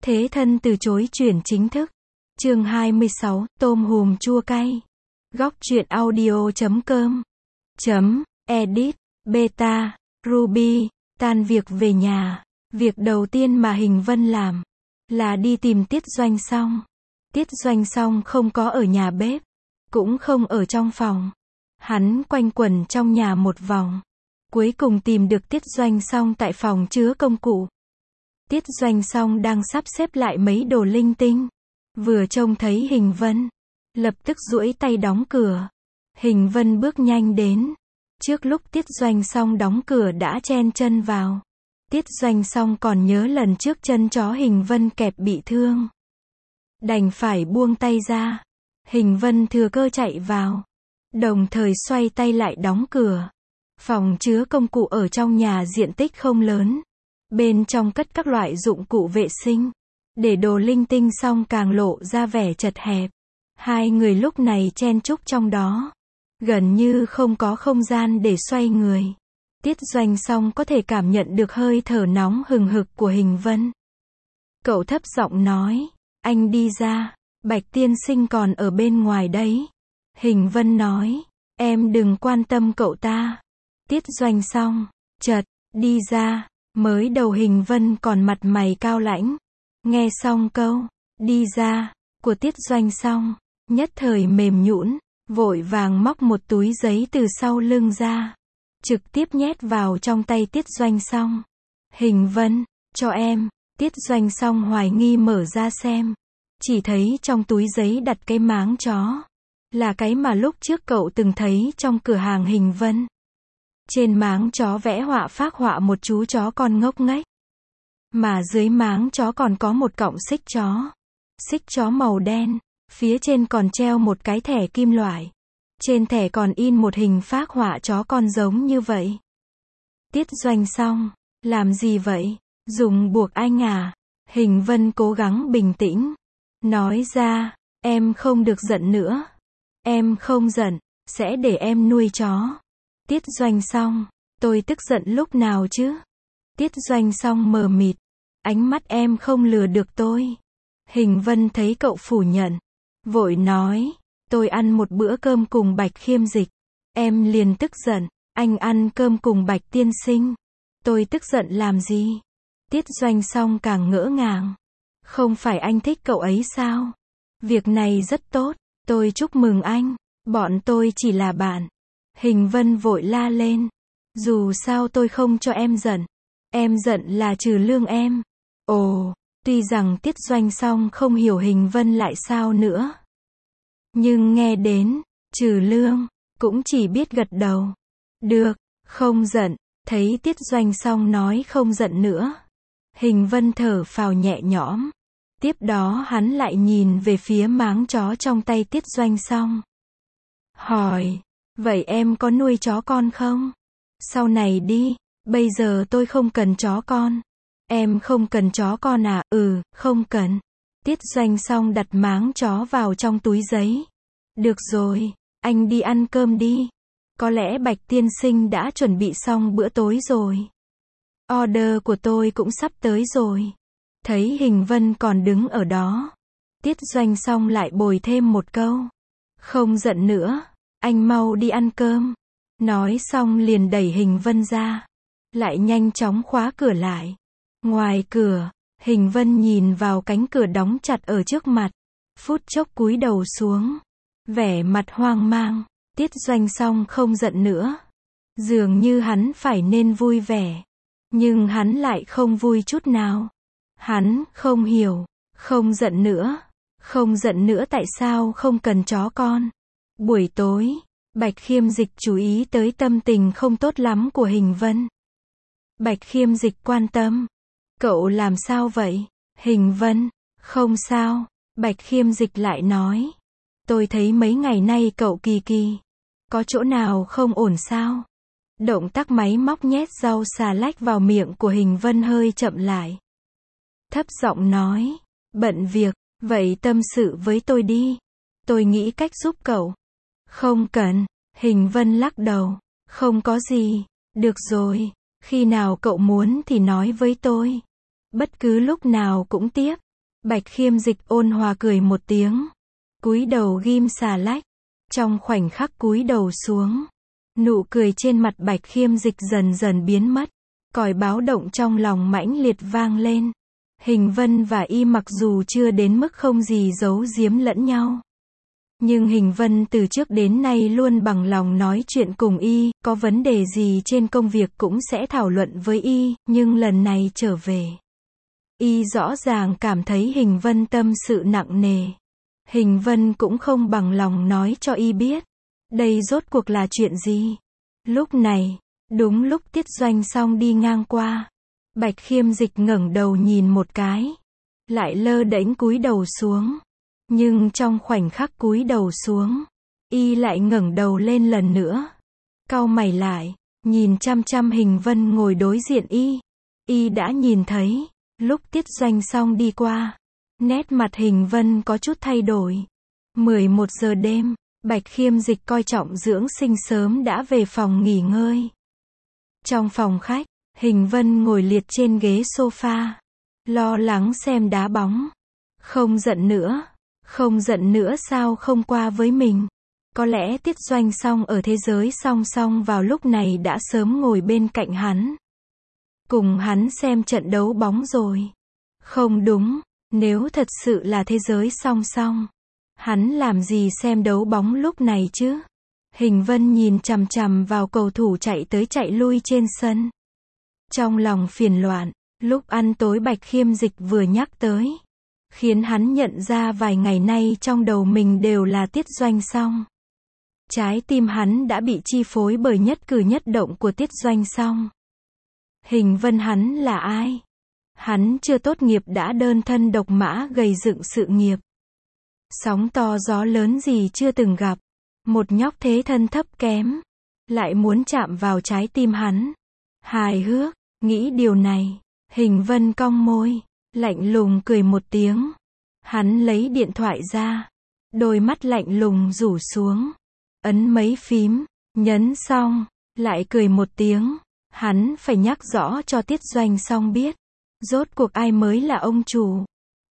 Thế thân từ chối chuyển chính thức. Chương 26, tôm hùm chua cay. Góc truyện audio.com. Edit, beta, Ruby. Tan việc về nhà. Việc đầu tiên mà Hình Vân làm là đi tìm Tiết Doanh Song. Tiết Doanh Song không có ở nhà bếp, cũng không ở trong phòng. Hắn quanh quẩn trong nhà một vòng, cuối cùng tìm được Tiết Doanh Song tại phòng chứa công cụ. Tiết Doanh Song đang sắp xếp lại mấy đồ linh tinh, vừa trông thấy Hình Vân, lập tức duỗi tay đóng cửa. Hình Vân bước nhanh đến, trước lúc Tiết Doanh Song đóng cửa đã chen chân vào. Tiết Doanh Song còn nhớ lần trước chân chó Hình Vân kẹp bị thương, đành phải buông tay ra. Hình Vân thừa cơ chạy vào, đồng thời xoay tay lại đóng cửa. Phòng chứa công cụ ở trong nhà diện tích không lớn, bên trong cất các loại dụng cụ vệ sinh, để đồ linh tinh xong càng lộ ra vẻ chật hẹp. Hai người lúc này chen chúc trong đó, gần như không có không gian để xoay người. Tiết Doanh Song có thể cảm nhận được hơi thở nóng hừng hực của Hình Vân. Cậu thấp giọng nói, anh đi ra, Bạch tiên sinh còn ở bên ngoài đấy. Hình Vân nói, em đừng quan tâm cậu ta. Tiết Doanh Song, chợt, đi ra. Mới đầu Hình Vân còn mặt mày cao lãnh. Nghe xong câu, đi ra, của Tiết Doanh Song, nhất thời mềm nhũn, vội vàng móc một túi giấy từ sau lưng ra, trực tiếp nhét vào trong tay Tiết Doanh Song. Hình Vân, cho em. Tiết Doanh Song hoài nghi mở ra xem, chỉ thấy trong túi giấy đặt cái máng chó, là cái mà lúc trước cậu từng thấy trong cửa hàng Hình Vân. Trên máng chó vẽ họa phác họa một chú chó con ngốc nghếch, mà dưới máng chó còn có một cọng xích chó. Xích chó màu đen, phía trên còn treo một cái thẻ kim loại. Trên thẻ còn in một hình phác họa chó con giống như vậy. Tiết Doanh Song, làm gì vậy? Dùng buộc anh à? Hình Vân cố gắng bình tĩnh, nói ra, em không được giận nữa. Em không giận, sẽ để em nuôi chó. Tiết Doanh Song, tôi tức giận lúc nào chứ? Tiết Doanh Song mờ mịt, ánh mắt em không lừa được tôi. Hình Vân thấy cậu phủ nhận, vội nói, tôi ăn một bữa cơm cùng Bạch Khiêm Dịch, em liền tức giận. Anh ăn cơm cùng Bạch tiên sinh, tôi tức giận làm gì? Tiết Doanh Song càng ngỡ ngàng, không phải anh thích cậu ấy sao? Việc này rất tốt, tôi chúc mừng anh, bọn tôi chỉ là bạn. Hình Vân vội la lên, dù sao tôi không cho em giận là trừ lương em. Ồ, tuy rằng Tiết Doanh Song không hiểu Hình Vân lại sao nữa, nhưng nghe đến trừ lương, cũng chỉ biết gật đầu. Được, không giận. Thấy Tiết Doanh Song nói không giận nữa, Hình Vân thở phào nhẹ nhõm. Tiếp đó hắn lại nhìn về phía máng chó trong tay Tiết Doanh Song, hỏi, vậy em có nuôi chó con không? Sau này đi, bây giờ tôi không cần chó con. Em không cần chó con à? Ừ, không cần. Tiết Doanh Song đặt máng chó vào trong túi giấy. Được rồi, anh đi ăn cơm đi. Có lẽ Bạch tiên sinh đã chuẩn bị xong bữa tối rồi. Order của tôi cũng sắp tới rồi. Thấy Hình Vân còn đứng ở đó, Tiết Doanh Song lại bồi thêm một câu, không giận nữa, anh mau đi ăn cơm. Nói xong liền đẩy Hình Vân ra, lại nhanh chóng khóa cửa lại. Ngoài cửa, Hình Vân nhìn vào cánh cửa đóng chặt ở trước mặt, phút chốc cúi đầu xuống, vẻ mặt hoang mang. Tiết Doanh Song không giận nữa, dường như hắn phải nên vui vẻ, nhưng hắn lại không vui chút nào. Hắn không hiểu, không giận nữa tại sao không cần chó con. Buổi tối, Bạch Khiêm Dịch chú ý tới tâm tình không tốt lắm của Hình Vân. Bạch Khiêm Dịch quan tâm, cậu làm sao vậy? Hình Vân, không sao. Bạch Khiêm Dịch lại nói, tôi thấy mấy ngày nay cậu kỳ kỳ, có chỗ nào không ổn sao? Động tác máy móc nhét rau xà lách vào miệng của Hình Vân hơi chậm lại, thấp giọng nói, bận việc, vậy tâm sự với tôi đi, tôi nghĩ cách giúp cậu. Không cần. Hình Vân lắc đầu, không có gì. Được rồi, khi nào cậu muốn thì nói với tôi, bất cứ lúc nào cũng tiếp. Bạch Khiêm Dịch ôn hòa cười một tiếng, cúi đầu ghim xà lách. Trong khoảnh khắc cúi đầu xuống, nụ cười trên mặt Bạch Khiêm Dịch dần dần biến mất, còi báo động trong lòng mãnh liệt vang lên. Hình Vân và Y mặc dù chưa đến mức không gì giấu giếm lẫn nhau, nhưng Hình Vân từ trước đến nay luôn bằng lòng nói chuyện cùng Y, có vấn đề gì trên công việc cũng sẽ thảo luận với Y, nhưng lần này trở về, Y rõ ràng cảm thấy Hình Vân tâm sự nặng nề. Hình Vân cũng không bằng lòng nói cho Y biết, đây rốt cuộc là chuyện gì. Lúc này, đúng lúc Tiết Doanh Song đi ngang qua, Bạch Khiêm Dịch ngẩng đầu nhìn một cái, lại lơ đễnh cúi đầu xuống. Nhưng trong khoảnh khắc cúi đầu xuống, Y lại ngẩng đầu lên lần nữa, cau mày lại, nhìn chăm chăm Hình Vân ngồi đối diện Y. Y đã nhìn thấy, lúc Tiết Doanh Song đi qua, nét mặt Hình Vân có chút thay đổi. 11 giờ đêm, Bạch Khiêm Dịch coi trọng dưỡng sinh sớm đã về phòng nghỉ ngơi. Trong phòng khách, Hình Vân ngồi liệt trên ghế sofa, lo lắng xem đá bóng. Không giận nữa sao không qua với mình. Có lẽ Tiết Doanh Song ở thế giới song song vào lúc này đã sớm ngồi bên cạnh hắn, cùng hắn xem trận đấu bóng rồi. Không đúng, nếu thật sự là thế giới song song, hắn làm gì xem đấu bóng lúc này chứ? Hình Vân nhìn chằm chằm vào cầu thủ chạy tới chạy lui trên sân, trong lòng phiền loạn. Lúc ăn tối Bạch Khiêm Dịch vừa nhắc tới, khiến hắn nhận ra vài ngày nay trong đầu mình đều là Tiết Doanh Song. Trái tim hắn đã bị chi phối bởi nhất cử nhất động của Tiết Doanh Song. Hình Vân hắn là ai? Hắn chưa tốt nghiệp đã đơn thân độc mã gầy dựng sự nghiệp. Sóng to gió lớn gì chưa từng gặp. Một nhóc thế thân thấp kém, lại muốn chạm vào trái tim hắn. Hài hước, nghĩ điều này, Hình Vân cong môi, lạnh lùng cười một tiếng. Hắn lấy điện thoại ra, đôi mắt lạnh lùng rủ xuống, ấn mấy phím, nhấn xong, lại cười một tiếng. Hắn phải nhắc rõ cho Tiết Doanh Song biết, rốt cuộc ai mới là ông chủ.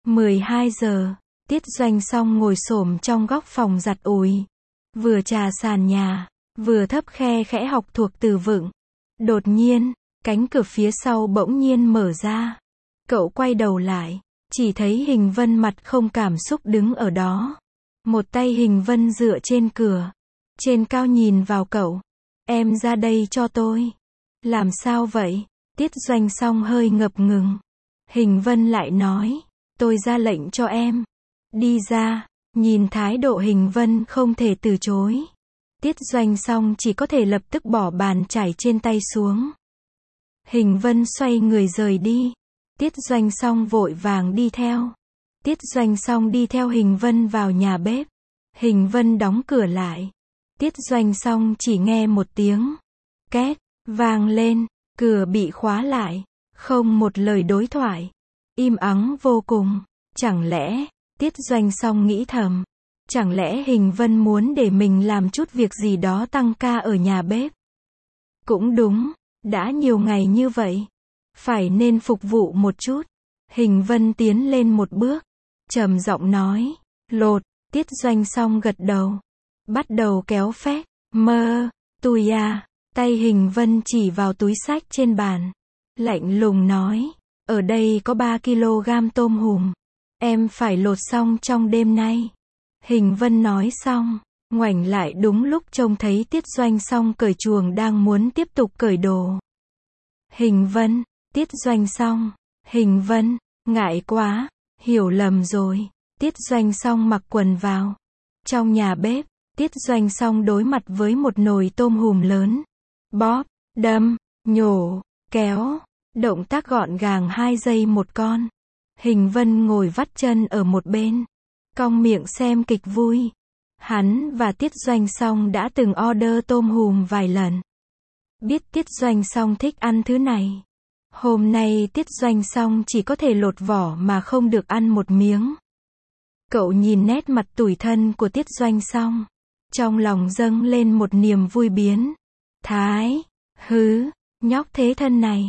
12 giờ, Tiết Doanh Song ngồi xổm trong góc phòng giặt ủi, vừa trà sàn nhà, vừa thấp khe khẽ học thuộc từ vựng. Đột nhiên, cánh cửa phía sau bỗng nhiên mở ra. Cậu quay đầu lại, chỉ thấy Hình Vân mặt không cảm xúc đứng ở đó. Một tay Hình Vân dựa trên cửa, trên cao nhìn vào cậu. Em ra đây cho tôi. Làm sao vậy? Tiết Doanh Song hơi ngập ngừng. Hình Vân lại nói, tôi ra lệnh cho em. Đi ra. Nhìn thái độ Hình Vân không thể từ chối, Tiết Doanh Song chỉ có thể lập tức bỏ bàn chải trên tay xuống. Hình Vân xoay người rời đi. Tiết Doanh Song vội vàng đi theo. Tiết Doanh Song đi theo Hình Vân vào nhà bếp. Hình Vân đóng cửa lại. Tiết Doanh Song chỉ nghe một tiếng két vang lên, cửa bị khóa lại, không một lời đối thoại, im ắng vô cùng. Chẳng lẽ, Tiết Doanh Song nghĩ thầm, chẳng lẽ Hình Vân muốn để mình làm chút việc gì đó tăng ca ở nhà bếp? Cũng đúng, đã nhiều ngày như vậy, phải nên phục vụ một chút. Hình Vân tiến lên một bước, trầm giọng nói, lột. Tiết Doanh Song gật đầu, bắt đầu kéo phét. Tui à. Tay Hình Vân chỉ vào túi xách trên bàn, lạnh lùng nói, ở đây có 3 kg tôm hùm, em phải lột xong trong đêm nay. Hình Vân nói xong, ngoảnh lại đúng lúc trông thấy Tiết Doanh Song cởi chuồng đang muốn tiếp tục cởi đồ. Hình Vân, Tiết Doanh Song, Hình Vân, ngại quá, hiểu lầm rồi. Tiết Doanh Song mặc quần vào. Trong nhà bếp, Tiết Doanh Song đối mặt với một nồi tôm hùm lớn. Bóp, đâm, nhổ, kéo, động tác gọn gàng 2 giây một con. Hình Vân ngồi vắt chân ở một bên, cong miệng xem kịch vui. Hắn và Tiết Doanh Song đã từng order tôm hùm vài lần. Biết Tiết Doanh Song thích ăn thứ này. Hôm nay Tiết Doanh Song chỉ có thể lột vỏ mà không được ăn một miếng. Cậu nhìn nét mặt tủi thân của Tiết Doanh Song, trong lòng dâng lên một niềm vui biến. Nhóc thế thân này,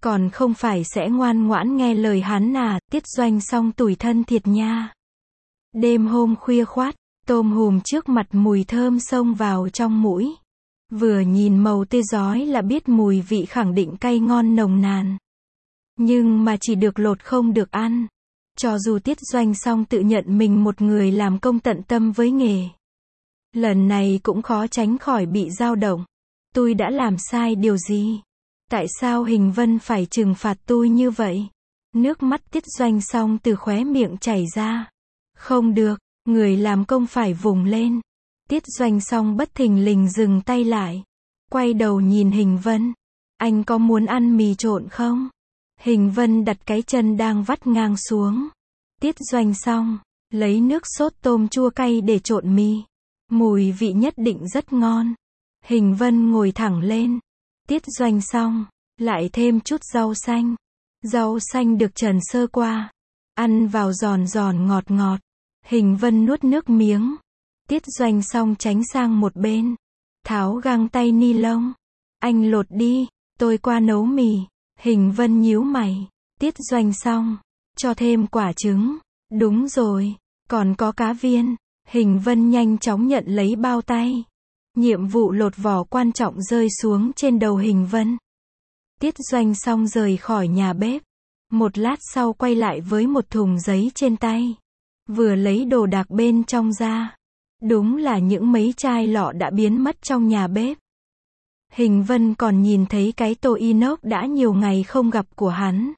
Còn không phải sẽ ngoan ngoãn nghe lời hắn à, Tiết Doanh xong tủi thân thiệt nha. Đêm hôm khuya khoát, tôm hùm trước mặt mùi thơm xông vào trong mũi. Vừa nhìn màu tươi rói là biết mùi vị khẳng định cay ngon nồng nàn. Nhưng mà chỉ được lột không được ăn. Cho dù Tiết Doanh xong tự nhận mình một người làm công tận tâm với nghề. Lần này cũng khó tránh khỏi bị dao động. Tôi đã làm sai điều gì? Tại sao Hình Vân phải trừng phạt tôi như vậy? Nước mắt Tiết Doanh xong từ khóe miệng chảy ra. Không được, người làm công phải vùng lên. Tiết Doanh xong bất thình lình dừng tay lại. Quay đầu nhìn Hình Vân. Anh có muốn ăn mì trộn không? Hình Vân đặt cái chân đang vắt ngang xuống. Tiết Doanh xong, lấy nước sốt tôm chua cay để trộn mì. Mùi vị nhất định rất ngon. Hình Vân ngồi thẳng lên. Tiết Doanh xong, lại thêm chút rau xanh. Rau xanh được trần sơ qua. Ăn vào giòn giòn ngọt ngọt. Hình Vân nuốt nước miếng. Tiết Doanh xong tránh sang một bên. Tháo găng tay ni lông. Anh lột đi, tôi qua nấu mì. Hình Vân nhíu mày. Tiết Doanh xong, cho thêm quả trứng. Đúng rồi, còn có cá viên. Hình Vân nhanh chóng nhận lấy bao tay. Nhiệm vụ lột vỏ quan trọng rơi xuống trên đầu Hình Vân. Tiết Doanh xong rời khỏi nhà bếp. Một lát sau quay lại với một thùng giấy trên tay. Vừa lấy đồ đạc bên trong ra. Đúng là những mấy chai lọ đã biến mất trong nhà bếp. Hình Vân còn nhìn thấy cái tô inox đã nhiều ngày không gặp của hắn.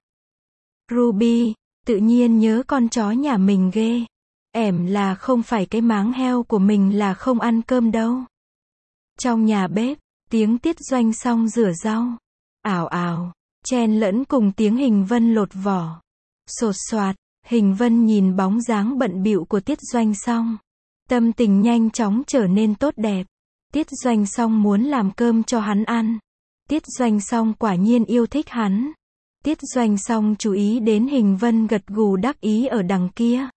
Ruby, tự nhiên nhớ con chó nhà mình ghê. Ẻm là không phải cái máng heo của mình là không ăn cơm đâu. Trong nhà bếp, tiếng Tiết Doanh xong rửa rau. Ảo ảo, chen lẫn cùng tiếng Hình Vân lột vỏ. Sột soạt, Hình Vân nhìn bóng dáng bận bịu của Tiết Doanh xong. Tâm tình nhanh chóng trở nên tốt đẹp. Tiết Doanh xong muốn làm cơm cho hắn ăn. Tiết Doanh xong quả nhiên yêu thích hắn. Tiết Doanh xong chú ý đến Hình Vân gật gù đắc ý ở đằng kia.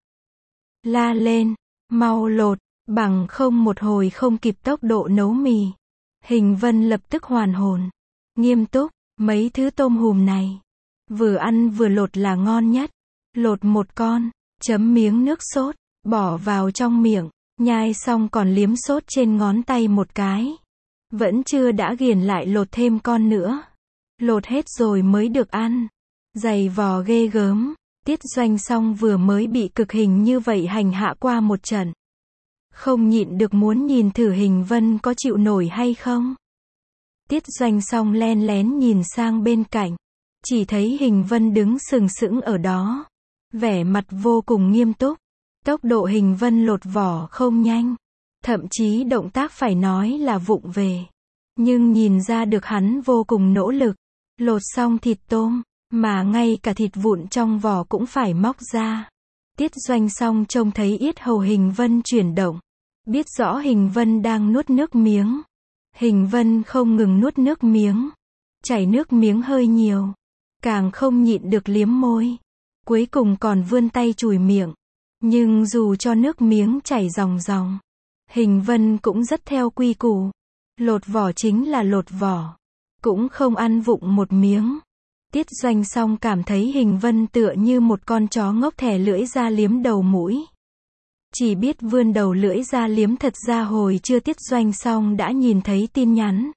La lên, mau lột, bằng không một hồi không kịp tốc độ nấu mì. Hình Vân lập tức hoàn hồn. Nghiêm túc, mấy thứ tôm hùm này. Vừa ăn vừa lột là ngon nhất. Lột một con, chấm miếng nước sốt, bỏ vào trong miệng. Nhai xong còn liếm sốt trên ngón tay một cái. Vẫn chưa đã ghiền lại lột thêm con nữa. Lột hết rồi mới được ăn. Dày vò ghê gớm. Tiết Doanh xong vừa mới bị cực hình như vậy hành hạ qua một trận. Không nhịn được muốn nhìn thử Hình Vân có chịu nổi hay không. Tiết Doanh xong len lén nhìn sang bên cạnh. Chỉ thấy Hình Vân đứng sừng sững ở đó. Vẻ mặt vô cùng nghiêm túc. Tốc độ Hình Vân lột vỏ không nhanh. Thậm chí động tác phải nói là vụng về. Nhưng nhìn ra được hắn vô cùng nỗ lực. Lột xong thịt tôm, mà ngay cả thịt vụn trong vỏ cũng phải móc ra. Tiết Doanh xong trông thấy yết hầu Hình Vân chuyển động. Biết rõ Hình Vân đang nuốt nước miếng. Hình Vân không ngừng nuốt nước miếng. Chảy nước miếng hơi nhiều. Càng không nhịn được liếm môi. Cuối cùng còn vươn tay chùi miệng. Nhưng dù cho nước miếng chảy ròng ròng, Hình Vân cũng rất theo quy củ. Lột vỏ chính là lột vỏ. Cũng không ăn vụng một miếng. Tiết Doanh xong cảm thấy Hình Vân tựa như một con chó ngốc thè lưỡi ra liếm đầu mũi. Chỉ biết vươn đầu lưỡi ra liếm thật ra hồi chưa Tiết Doanh xong đã nhìn thấy tin nhắn.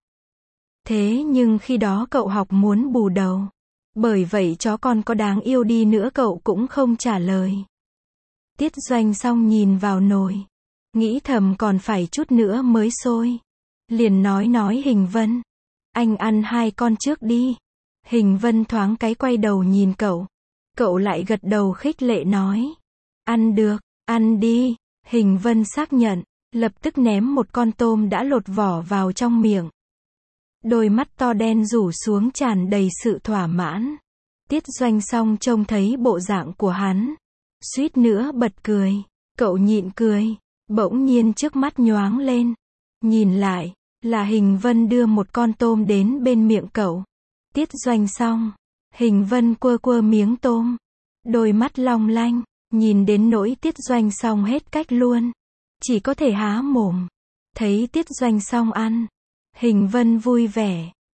Thế nhưng khi đó cậu học muốn bù đầu. Bởi vậy chó con có đáng yêu đi nữa cậu cũng không trả lời. Tiết Doanh xong nhìn vào nồi. Nghĩ thầm còn phải chút nữa mới sôi. Liền nói Hình Vân. Anh ăn 2 con trước đi. Hình Vân thoáng cái quay đầu nhìn cậu. Cậu lại gật đầu khích lệ nói. Ăn được, ăn đi. Hình Vân xác nhận. Lập tức ném một con tôm đã lột vỏ vào trong miệng. Đôi mắt to đen rủ xuống tràn đầy sự thỏa mãn. Tiết Doanh xong trông thấy bộ dạng của hắn. Suýt nữa bật cười. Cậu nhịn cười. Bỗng nhiên trước mắt nhoáng lên. Nhìn lại, là Hình Vân đưa một con tôm đến bên miệng cậu. Tiết Doanh xong. Hình Vân quơ miếng tôm. Đôi mắt long lanh. Nhìn đến nỗi Tiết Doanh xong hết cách luôn. Chỉ có thể há mồm. Thấy Tiết Doanh xong ăn. Hình Vân vui vẻ.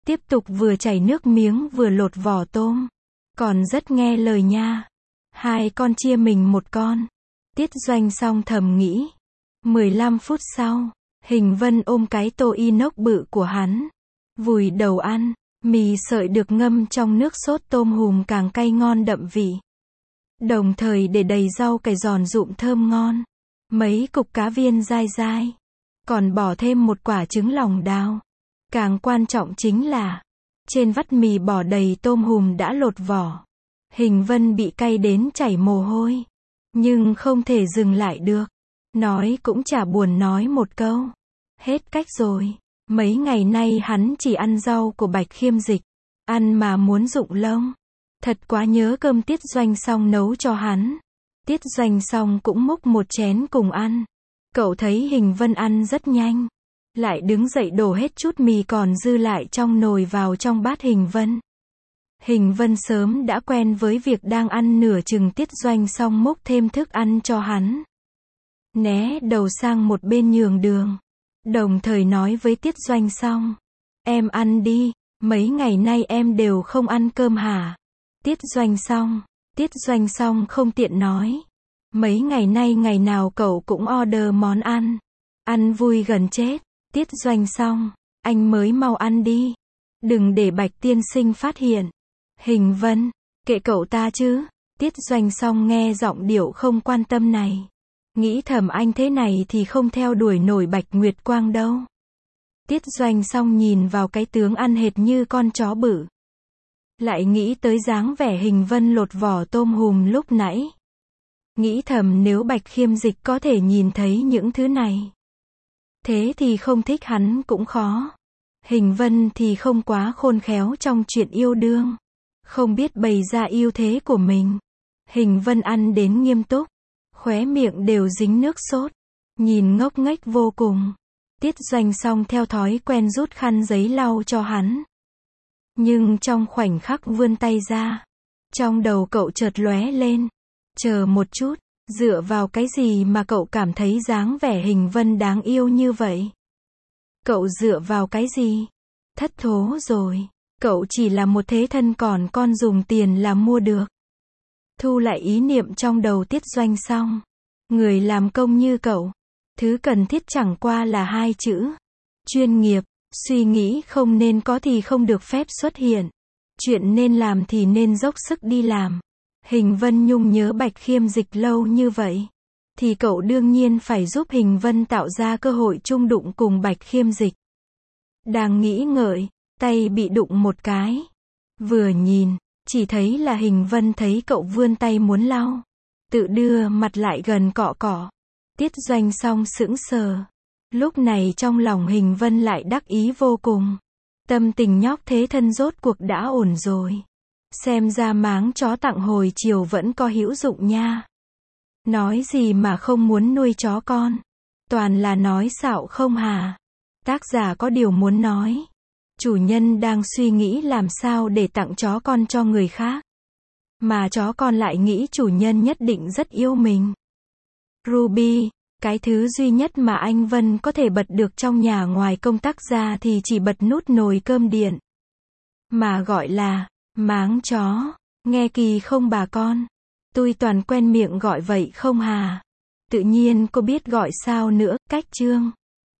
Tiếp tục vừa chảy nước miếng vừa lột vỏ tôm. Còn rất nghe lời nha. Hai con chia mình một con. Tiết Doanh Song thầm nghĩ. 15 phút sau, Hình Vân ôm cái tô inox bự của hắn. Vùi đầu ăn. Mì sợi được ngâm trong nước sốt tôm hùm càng cay ngon đậm vị. Đồng thời để đầy rau cải giòn rụm thơm ngon. Mấy cục cá viên dai dai. Còn bỏ thêm một quả trứng lòng đào. Càng quan trọng chính là, trên vắt mì bỏ đầy tôm hùm đã lột vỏ. Hình Vân bị cay đến chảy mồ hôi. Nhưng không thể dừng lại được. Nói cũng chả buồn nói một câu. Hết cách rồi. Mấy ngày nay hắn chỉ ăn rau của Bạch Khiêm Dịch. Ăn mà muốn rụng lông. Thật quá nhớ cơm Tiết Doanh Song nấu cho hắn. Tiết Doanh Song cũng múc một chén cùng ăn. Cậu thấy Hình Vân ăn rất nhanh. Lại đứng dậy đổ hết chút mì còn dư lại trong nồi vào trong bát Hình Vân. Hình Vân sớm đã quen với việc đang ăn nửa chừng Tiết Doanh Song múc thêm thức ăn cho hắn. Né đầu sang một bên nhường đường. Đồng thời nói với Tiết Doanh Song. Em ăn đi, mấy ngày nay em đều không ăn cơm hả? Tiết Doanh Song không tiện nói. Mấy ngày nay ngày nào cậu cũng order món ăn. Ăn vui gần chết. Tiết Doanh Song, anh mới mau ăn đi. Đừng để Bạch tiên sinh phát hiện. Hình Vân, kệ cậu ta chứ. Tiết Doanh Song nghe giọng điệu không quan tâm này. Nghĩ thầm anh thế này thì không theo đuổi nổi Bạch Nguyệt Quang đâu. Tiết Doanh Song nhìn vào cái tướng ăn hệt như con chó bự. Lại nghĩ tới dáng vẻ Hình Vân lột vỏ tôm hùm lúc nãy. Nghĩ thầm nếu Bạch Khiêm Dịch có thể nhìn thấy những thứ này. Thế thì không thích hắn cũng khó. Hình Vân thì không quá khôn khéo trong chuyện yêu đương. Không biết bày ra ưu thế của mình. Hình Vân ăn đến nghiêm túc. Khóe miệng đều dính nước sốt. Nhìn ngốc nghếch vô cùng. Tiết Doanh Song theo thói quen rút khăn giấy lau cho hắn. Nhưng trong khoảnh khắc vươn tay ra. Trong đầu cậu chợt lóe lên. Chờ một chút. Dựa vào cái gì mà cậu cảm thấy dáng vẻ Hình Vân đáng yêu như vậy? Cậu dựa vào cái gì? Thất thố rồi. Cậu chỉ là một thế thân còn con dùng tiền là mua được. Thu lại ý niệm trong đầu Tiết Doanh Song. Người làm công như cậu. Thứ cần thiết chẳng qua là hai chữ. Chuyên nghiệp. Suy nghĩ không nên có thì không được phép xuất hiện. Chuyện nên làm thì nên dốc sức đi làm. Hình Vân nhung nhớ Bạch Khiêm Dịch lâu như vậy. Thì cậu đương nhiên phải giúp Hình Vân tạo ra cơ hội chung đụng cùng Bạch Khiêm Dịch. Đang nghĩ ngợi, tay bị đụng một cái. Vừa nhìn, chỉ thấy là Hình Vân thấy cậu vươn tay muốn lau. Tự đưa mặt lại gần cọ cọ. Tiết Doanh Song sững sờ. Lúc này trong lòng Hình Vân lại đắc ý vô cùng. Tâm tình nhóc thế thân rốt cuộc đã ổn rồi. Xem ra máng chó tặng hồi chiều vẫn có hữu dụng nha. Nói gì mà không muốn nuôi chó con. Toàn là nói xạo không hả? Tác giả có điều muốn nói. Chủ nhân đang suy nghĩ làm sao để tặng chó con cho người khác. Mà chó con lại nghĩ chủ nhân nhất định rất yêu mình. Ruby, cái thứ duy nhất mà anh Vân có thể bật được trong nhà ngoài công tắc ra thì chỉ bật nút nồi cơm điện. Mà gọi là máng chó, nghe kỳ không bà con? Tôi toàn quen miệng gọi vậy không hà? Tự nhiên cô biết gọi sao nữa, cách chương.